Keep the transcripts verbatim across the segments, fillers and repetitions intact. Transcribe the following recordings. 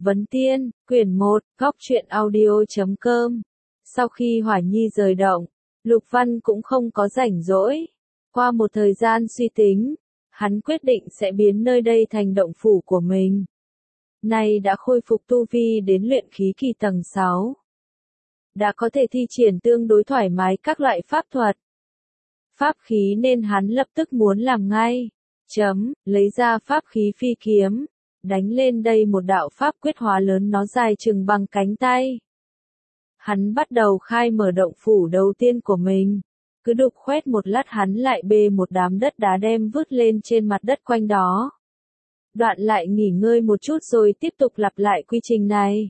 Vấn Tiên, quyển một, góc truyện audio chấm com. Sau khi Hỏa Nhi rời động, Lục Văn cũng không có rảnh rỗi. Qua một thời gian suy tính, hắn quyết định sẽ biến nơi đây thành động phủ của mình. Nay đã khôi phục tu vi đến luyện khí kỳ tầng sáu. Đã có thể thi triển tương đối thoải mái các loại pháp thuật. Pháp khí nên hắn lập tức muốn làm ngay. Chấm, lấy ra pháp khí phi kiếm. Đánh lên đây một đạo pháp quyết hóa lớn, nó dài chừng bằng cánh tay. Hắn bắt đầu khai mở động phủ đầu tiên của mình. Cứ đục khoét một lát hắn lại bê một đám đất đá đem vứt lên trên mặt đất quanh đó. Đoạn lại nghỉ ngơi một chút rồi tiếp tục lặp lại quy trình này.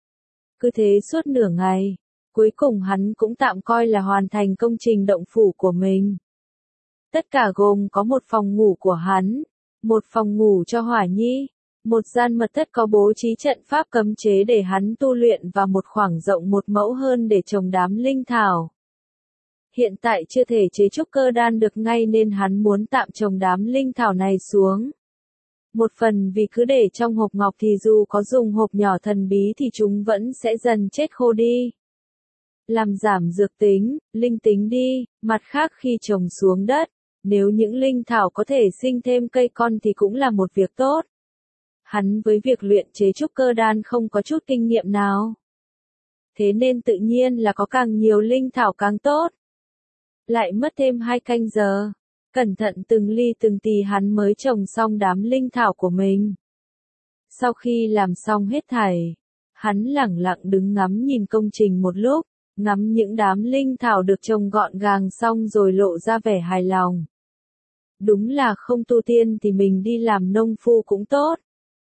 Cứ thế suốt nửa ngày, cuối cùng hắn cũng tạm coi là hoàn thành công trình động phủ của mình. Tất cả gồm có một phòng ngủ của hắn, một phòng ngủ cho Hỏa Nhi, một gian mật thất có bố trí trận pháp cấm chế để hắn tu luyện và một khoảng rộng một mẫu hơn để trồng đám linh thảo. Hiện tại chưa thể chế trúc cơ đan được ngay nên hắn muốn tạm trồng đám linh thảo này xuống. Một phần vì cứ để trong hộp ngọc thì dù có dùng hộp nhỏ thần bí thì chúng vẫn sẽ dần chết khô đi. Làm giảm dược tính, linh tính đi, mặt khác khi trồng xuống đất, nếu những linh thảo có thể sinh thêm cây con thì cũng là một việc tốt. Hắn với việc luyện chế trúc cơ đan không có chút kinh nghiệm nào. Thế nên tự nhiên là có càng nhiều linh thảo càng tốt. Lại mất thêm hai canh giờ. Cẩn thận từng ly từng tí hắn mới trồng xong đám linh thảo của mình. Sau khi làm xong hết thảy, hắn lẳng lặng đứng ngắm nhìn công trình một lúc, ngắm những đám linh thảo được trồng gọn gàng xong rồi lộ ra vẻ hài lòng. Đúng là không tu tiên thì mình đi làm nông phu cũng tốt.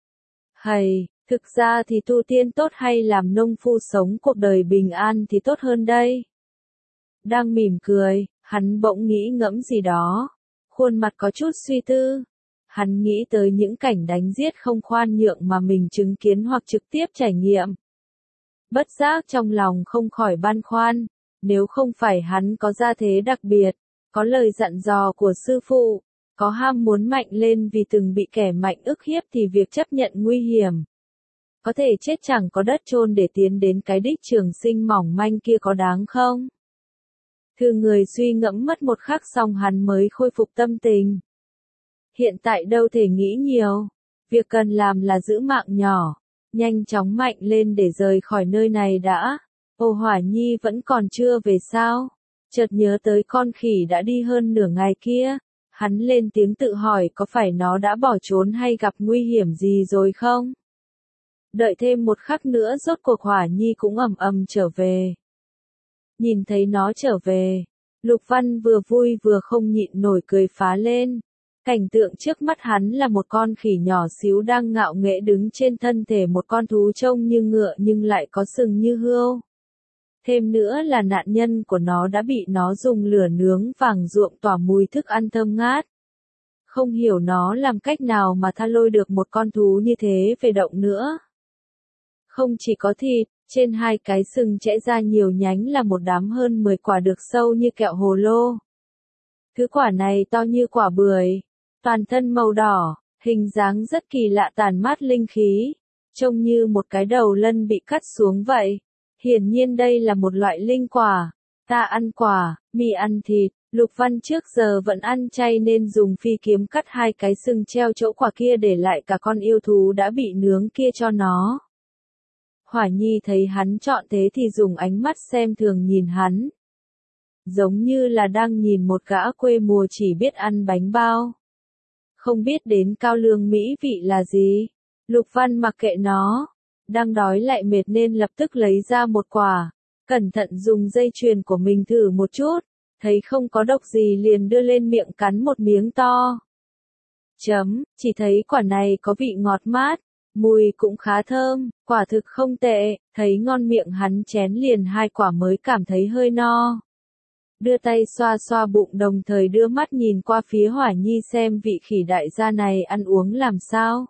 Hay, thực ra thì tu tiên tốt hay làm nông phu sống cuộc đời bình an thì tốt hơn đây. Đang mỉm cười, hắn bỗng nghĩ ngẫm gì đó. Khuôn mặt có chút suy tư. Hắn nghĩ tới những cảnh đánh giết không khoan nhượng mà mình chứng kiến hoặc trực tiếp trải nghiệm. Bất giác trong lòng không khỏi băn khoăn. Nếu không phải hắn có gia thế đặc biệt, có lời dặn dò của sư phụ, có ham muốn mạnh lên vì từng bị kẻ mạnh ức hiếp thì việc chấp nhận nguy hiểm, có thể chết chẳng có đất chôn để tiến đến cái đích trường sinh mỏng manh kia có đáng không? Thư người suy ngẫm mất một khắc xong hắn mới khôi phục tâm tình. Hiện tại đâu thể nghĩ nhiều, việc cần làm là giữ mạng nhỏ, nhanh chóng mạnh lên để rời khỏi nơi này đã. Ô Hỏa Nhi vẫn còn chưa về sao? Chợt nhớ tới con khỉ đã đi hơn nửa ngày kia. Hắn lên tiếng tự hỏi có phải nó đã bỏ trốn hay gặp nguy hiểm gì rồi không? Đợi thêm một khắc nữa rốt cuộc Hỏa Nhi cũng ầm ầm trở về. Nhìn thấy nó trở về, Lục Văn vừa vui vừa không nhịn nổi cười phá lên. Cảnh tượng trước mắt hắn là một con khỉ nhỏ xíu đang ngạo nghễ đứng trên thân thể một con thú trông như ngựa nhưng lại có sừng như hươu. Thêm nữa là nạn nhân của nó đã bị nó dùng lửa nướng vàng ruộm tỏa mùi thức ăn thơm ngát. Không hiểu nó làm cách nào mà tha lôi được một con thú như thế về động nữa. Không chỉ có thịt, trên hai cái sừng chẽ ra nhiều nhánh là một đám hơn mười quả được sâu như kẹo hồ lô. Thứ quả này to như quả bưởi, toàn thân màu đỏ, hình dáng rất kỳ lạ tản mát linh khí, trông như một cái đầu lân bị cắt xuống vậy. Hiển nhiên đây là một loại linh quả. Ta ăn quả, mì ăn thịt. Lục Văn trước giờ vẫn ăn chay nên dùng phi kiếm cắt hai cái sừng treo chỗ quả kia để lại cả con yêu thú đã bị nướng kia cho nó. Hỏa Nhi thấy hắn chọn thế thì dùng ánh mắt xem thường nhìn hắn. Giống như là đang nhìn một gã quê mùa chỉ biết ăn bánh bao. Không biết đến cao lương mỹ vị là gì. Lục Văn mặc kệ nó. Đang đói lại mệt nên lập tức lấy ra một quả. Cẩn thận dùng dây chuyền của mình thử một chút. Thấy không có độc gì liền đưa lên miệng cắn một miếng to. Chấm, chỉ thấy quả này có vị ngọt mát. Mùi cũng khá thơm, quả thực không tệ, thấy ngon miệng hắn chén liền hai quả mới cảm thấy hơi no. Đưa tay xoa xoa bụng đồng thời đưa mắt nhìn qua phía Hỏa Nhi xem vị khỉ đại gia này ăn uống làm sao.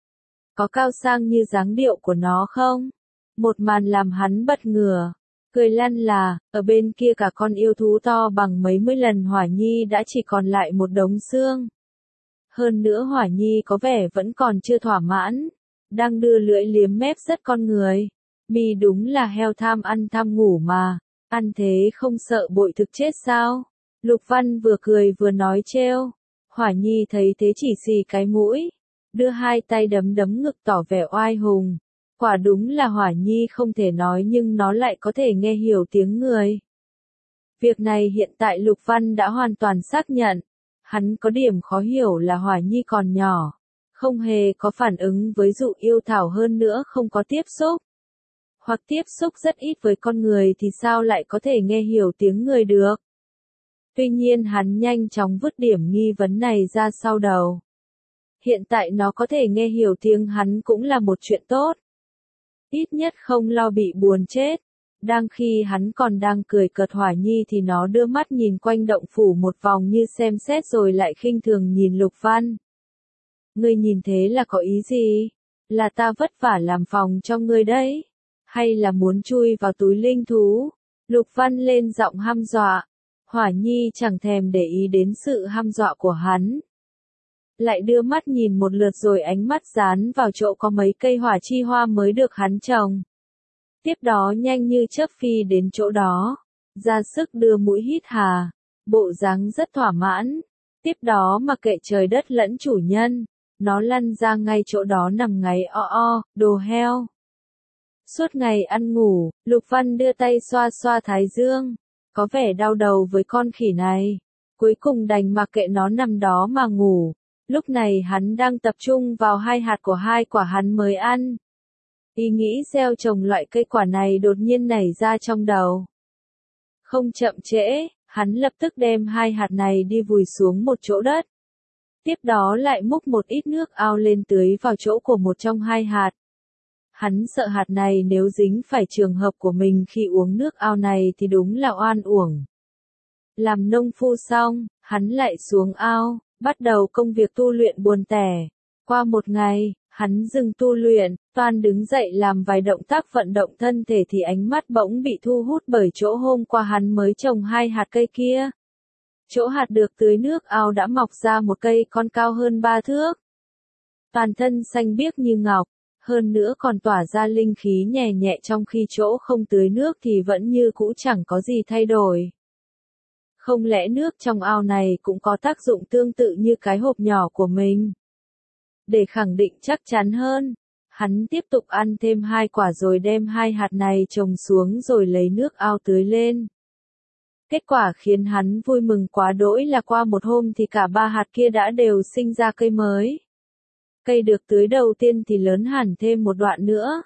Có cao sang như dáng điệu của nó không? Một màn làm hắn bật ngửa, cười lăn là, ở bên kia cả con yêu thú to bằng mấy mươi lần Hỏa Nhi đã chỉ còn lại một đống xương. Hơn nữa Hỏa Nhi có vẻ vẫn còn chưa thỏa mãn. đang đưa lưỡi liếm mép rất con người. Mi đúng là heo tham ăn tham ngủ mà, ăn thế không sợ bội thực chết sao? Lục Văn vừa cười vừa nói trêu. Hỏa Nhi thấy thế chỉ xì cái mũi, đưa hai tay đấm đấm ngực tỏ vẻ oai hùng. Quả đúng là Hỏa Nhi không thể nói nhưng nó lại có thể nghe hiểu tiếng người. Việc này hiện tại Lục Văn đã hoàn toàn xác nhận. Hắn có điểm khó hiểu là Hỏa Nhi còn nhỏ, không hề có phản ứng với dụ yêu thảo, hơn nữa không có tiếp xúc, hoặc tiếp xúc rất ít với con người thì sao lại có thể nghe hiểu tiếng người được. Tuy nhiên hắn nhanh chóng vứt điểm nghi vấn này ra sau đầu. Hiện tại nó có thể nghe hiểu tiếng hắn cũng là một chuyện tốt. Ít nhất không lo bị buồn chết. Đang khi hắn còn đang cười cợt Hỏa Nhi thì nó đưa mắt nhìn quanh động phủ một vòng như xem xét rồi lại khinh thường nhìn Lục Văn. Ngươi nhìn thế là có ý gì? Là ta vất vả làm phòng cho ngươi đấy? Hay là muốn chui vào túi linh thú? Lục Văn lên giọng hăm dọa. Hỏa Nhi chẳng thèm để ý đến sự hăm dọa của hắn. Lại đưa mắt nhìn một lượt rồi ánh mắt dán vào chỗ có mấy cây hỏa chi hoa mới được hắn trồng. Tiếp đó nhanh như chớp phi đến chỗ đó, ra sức đưa mũi hít hà, bộ dáng rất thỏa mãn. Tiếp đó mà kệ trời đất lẫn chủ nhân, nó lăn ra ngay chỗ đó nằm ngáy o o, đồ heo. Suốt ngày ăn ngủ, Lục Văn đưa tay xoa xoa thái dương, có vẻ đau đầu với con khỉ này. Cuối cùng đành mặc kệ nó nằm đó mà ngủ. Lúc này hắn đang tập trung vào hai hạt của hai quả hắn mới ăn. Ý nghĩ gieo trồng loại cây quả này đột nhiên nảy ra trong đầu. Không chậm trễ, hắn lập tức đem hai hạt này đi vùi xuống một chỗ đất. Tiếp đó lại múc một ít nước ao lên tưới vào chỗ của một trong hai hạt. Hắn sợ hạt này nếu dính phải trường hợp của mình khi uống nước ao này thì đúng là oan uổng. Làm nông phu xong, hắn lại xuống ao, bắt đầu công việc tu luyện buồn tẻ. Qua một ngày, hắn dừng tu luyện, toan đứng dậy làm vài động tác vận động thân thể thì ánh mắt bỗng bị thu hút bởi chỗ hôm qua hắn mới trồng hai hạt cây kia. Chỗ hạt được tưới nước ao đã mọc ra một cây con cao hơn ba thước. Toàn thân xanh biếc như ngọc, hơn nữa còn tỏa ra linh khí nhẹ nhẹ, trong khi chỗ không tưới nước thì vẫn như cũ chẳng có gì thay đổi. Không lẽ nước trong ao này cũng có tác dụng tương tự như cái hộp nhỏ của mình? Để khẳng định chắc chắn hơn, hắn tiếp tục ăn thêm hai quả rồi đem hai hạt này trồng xuống rồi lấy nước ao tưới lên. Kết quả khiến hắn vui mừng quá đỗi là qua một hôm thì cả ba hạt kia đã đều sinh ra cây mới. Cây được tưới đầu tiên thì lớn hẳn thêm một đoạn nữa.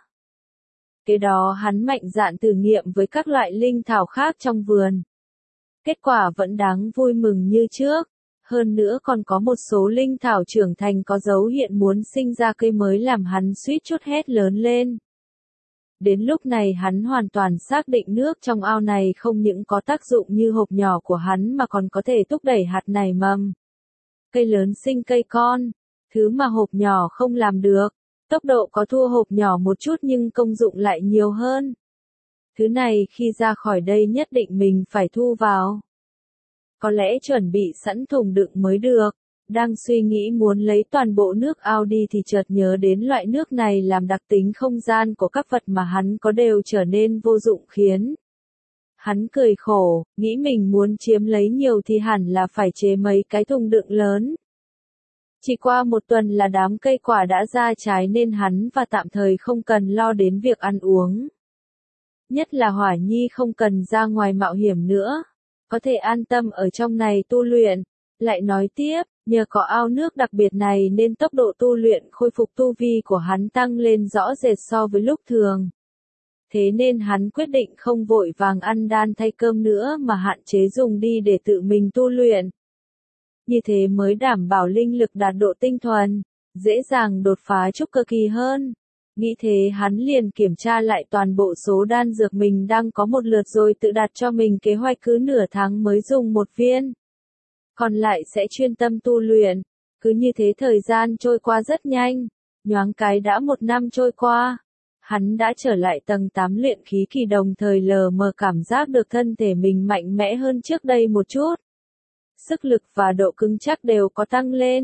Kế đó hắn mạnh dạn thử nghiệm với các loại linh thảo khác trong vườn. Kết quả vẫn đáng vui mừng như trước. Hơn nữa còn có một số linh thảo trưởng thành có dấu hiện muốn sinh ra cây mới làm hắn suýt chút hét lớn lên. Đến lúc này hắn hoàn toàn xác định nước trong ao này không những có tác dụng như hộp nhỏ của hắn mà còn có thể thúc đẩy hạt nảy mầm. Cây lớn sinh cây con, thứ mà hộp nhỏ không làm được. Tốc độ có thua hộp nhỏ một chút nhưng công dụng lại nhiều hơn. Thứ này khi ra khỏi đây nhất định mình phải thu vào. Có lẽ chuẩn bị sẵn thùng đựng mới được. Đang suy nghĩ muốn lấy toàn bộ nước ao đi thì chợt nhớ đến loại nước này làm đặc tính không gian của các vật mà hắn có đều trở nên vô dụng khiến. Hắn cười khổ, nghĩ mình muốn chiếm lấy nhiều thì hẳn là phải chế mấy cái thùng đựng lớn. Chỉ qua một tuần là đám cây quả đã ra trái nên hắn và tạm thời không cần lo đến việc ăn uống. Nhất là Hỏa Nhi không cần ra ngoài mạo hiểm nữa. Có thể an tâm ở trong này tu luyện. Lại nói tiếp, nhờ có ao nước đặc biệt này nên tốc độ tu luyện khôi phục tu vi của hắn tăng lên rõ rệt so với lúc thường. Thế nên hắn quyết định không vội vàng ăn đan thay cơm nữa mà hạn chế dùng đi để tự mình tu luyện. Như thế mới đảm bảo linh lực đạt độ tinh thuần, dễ dàng đột phá trúc cơ kỳ hơn. Nghĩ thế hắn liền kiểm tra lại toàn bộ số đan dược mình đang có một lượt rồi tự đặt cho mình kế hoạch cứ nửa tháng mới dùng một viên. Còn lại sẽ chuyên tâm tu luyện. Cứ như thế thời gian trôi qua rất nhanh. Nhoáng cái đã một năm trôi qua. Hắn đã trở lại tầng tám luyện khí kỳ, đồng thời lờ mờ cảm giác được thân thể mình mạnh mẽ hơn trước đây một chút. Sức lực và độ cứng chắc đều có tăng lên.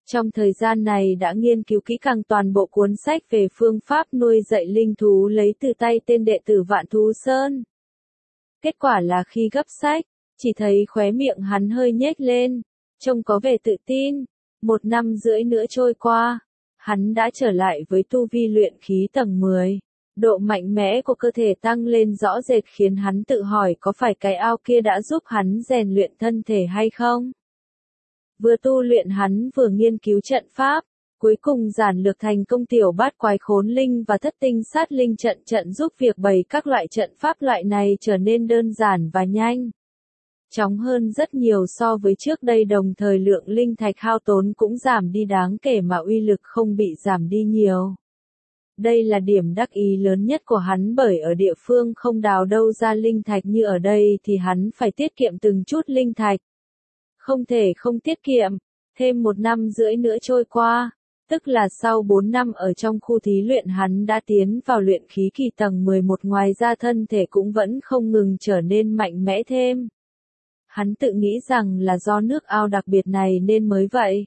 Trong thời gian này đã nghiên cứu kỹ càng toàn bộ cuốn sách về phương pháp nuôi dạy linh thú lấy từ tay tên đệ tử Vạn Thú Sơn. Kết quả là khi gấp sách, chỉ thấy khóe miệng hắn hơi nhếch lên, trông có vẻ tự tin. Một năm rưỡi nữa trôi qua, hắn đã trở lại với tu vi luyện khí tầng mười. Độ mạnh mẽ của cơ thể tăng lên rõ rệt khiến hắn tự hỏi có phải cái ao kia đã giúp hắn rèn luyện thân thể hay không. Vừa tu luyện hắn vừa nghiên cứu trận pháp, cuối cùng giản lược thành công tiểu bát quái khốn linh và thất tinh sát linh trận trận giúp việc bày các loại trận pháp loại này trở nên đơn giản và nhanh chóng hơn rất nhiều so với trước đây, đồng thời lượng linh thạch hao tốn cũng giảm đi đáng kể mà uy lực không bị giảm đi nhiều. Đây là điểm đắc ý lớn nhất của hắn, bởi ở địa phương không đào đâu ra linh thạch như ở đây thì hắn phải tiết kiệm từng chút linh thạch. Không thể không tiết kiệm. Thêm một năm rưỡi nữa trôi qua, tức là sau bốn năm ở trong khu thí luyện hắn đã tiến vào luyện khí kỳ tầng mười một, ngoài ra thân thể cũng vẫn không ngừng trở nên mạnh mẽ thêm. Hắn tự nghĩ rằng là do nước ao đặc biệt này nên mới vậy.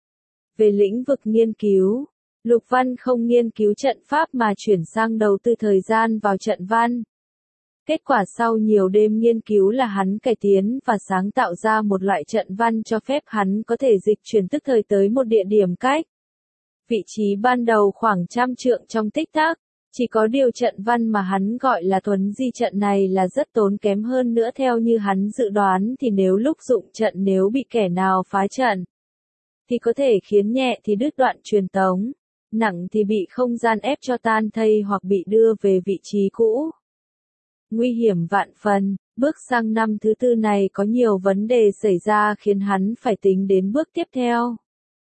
Về lĩnh vực nghiên cứu, Lục Văn không nghiên cứu trận pháp mà chuyển sang đầu tư thời gian vào trận văn. Kết quả sau nhiều đêm nghiên cứu là hắn cải tiến và sáng tạo ra một loại trận văn cho phép hắn có thể dịch chuyển tức thời tới một địa điểm cách vị trí ban đầu khoảng trăm trượng trong tích tắc. Chỉ có điều trận văn mà hắn gọi là thuấn di trận này là rất tốn kém, hơn nữa theo như hắn dự đoán thì nếu lúc dụng trận nếu bị kẻ nào phá trận thì có thể khiến nhẹ thì đứt đoạn truyền tống, nặng thì bị không gian ép cho tan thây hoặc bị đưa về vị trí cũ. Nguy hiểm vạn phần, bước sang năm thứ tư này có nhiều vấn đề xảy ra khiến hắn phải tính đến bước tiếp theo.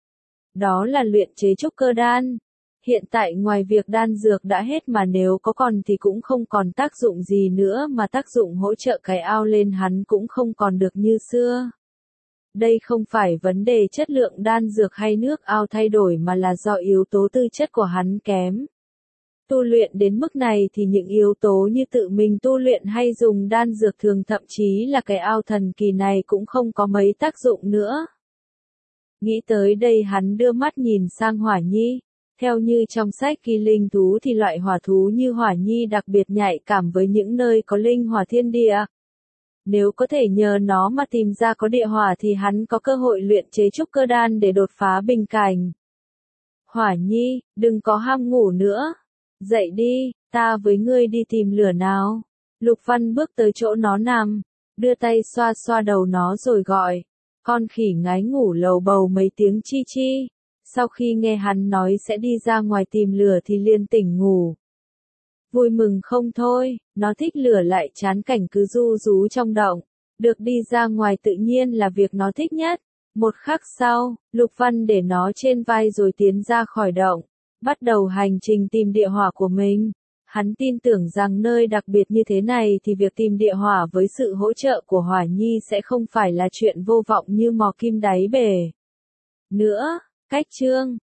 Đó là luyện chế trúc cơ đan. Hiện tại ngoài việc đan dược đã hết mà nếu có còn thì cũng không còn tác dụng gì nữa, mà tác dụng hỗ trợ cái ao lên hắn cũng không còn được như xưa. Đây không phải vấn đề chất lượng đan dược hay nước ao thay đổi mà là do yếu tố tư chất của hắn kém. Tu luyện đến mức này thì những yếu tố như tự mình tu luyện hay dùng đan dược thường, thậm chí là cái ao thần kỳ này cũng không có mấy tác dụng nữa. Nghĩ tới đây hắn đưa mắt nhìn sang Hỏa Nhi. Theo như trong sách ghi linh thú thì loại hỏa thú như Hỏa Nhi đặc biệt nhạy cảm với những nơi có linh hỏa thiên địa. Nếu có thể nhờ nó mà tìm ra có địa hỏa thì hắn có cơ hội luyện chế trúc cơ đan để đột phá bình cảnh. Hỏa Nhi, đừng có ham ngủ nữa. Dậy đi, ta với ngươi đi tìm lửa nào. Lục Văn bước tới chỗ nó nằm, đưa tay xoa xoa đầu nó rồi gọi. Con khỉ ngái ngủ lầu bầu mấy tiếng chi chi. Sau khi nghe hắn nói sẽ đi ra ngoài tìm lửa thì liền tỉnh ngủ. Vui mừng không thôi, nó thích lửa lại chán cảnh cứ ru rú trong động. Được đi ra ngoài tự nhiên là việc nó thích nhất. Một khắc sau, Lục Văn để nó trên vai rồi tiến ra khỏi động, bắt đầu hành trình tìm địa hỏa của mình. Hắn tin tưởng rằng nơi đặc biệt như thế này thì việc tìm địa hỏa với sự hỗ trợ của Hỏa Nhi sẽ không phải là chuyện vô vọng như mò kim đáy bể. Nữa, cách chương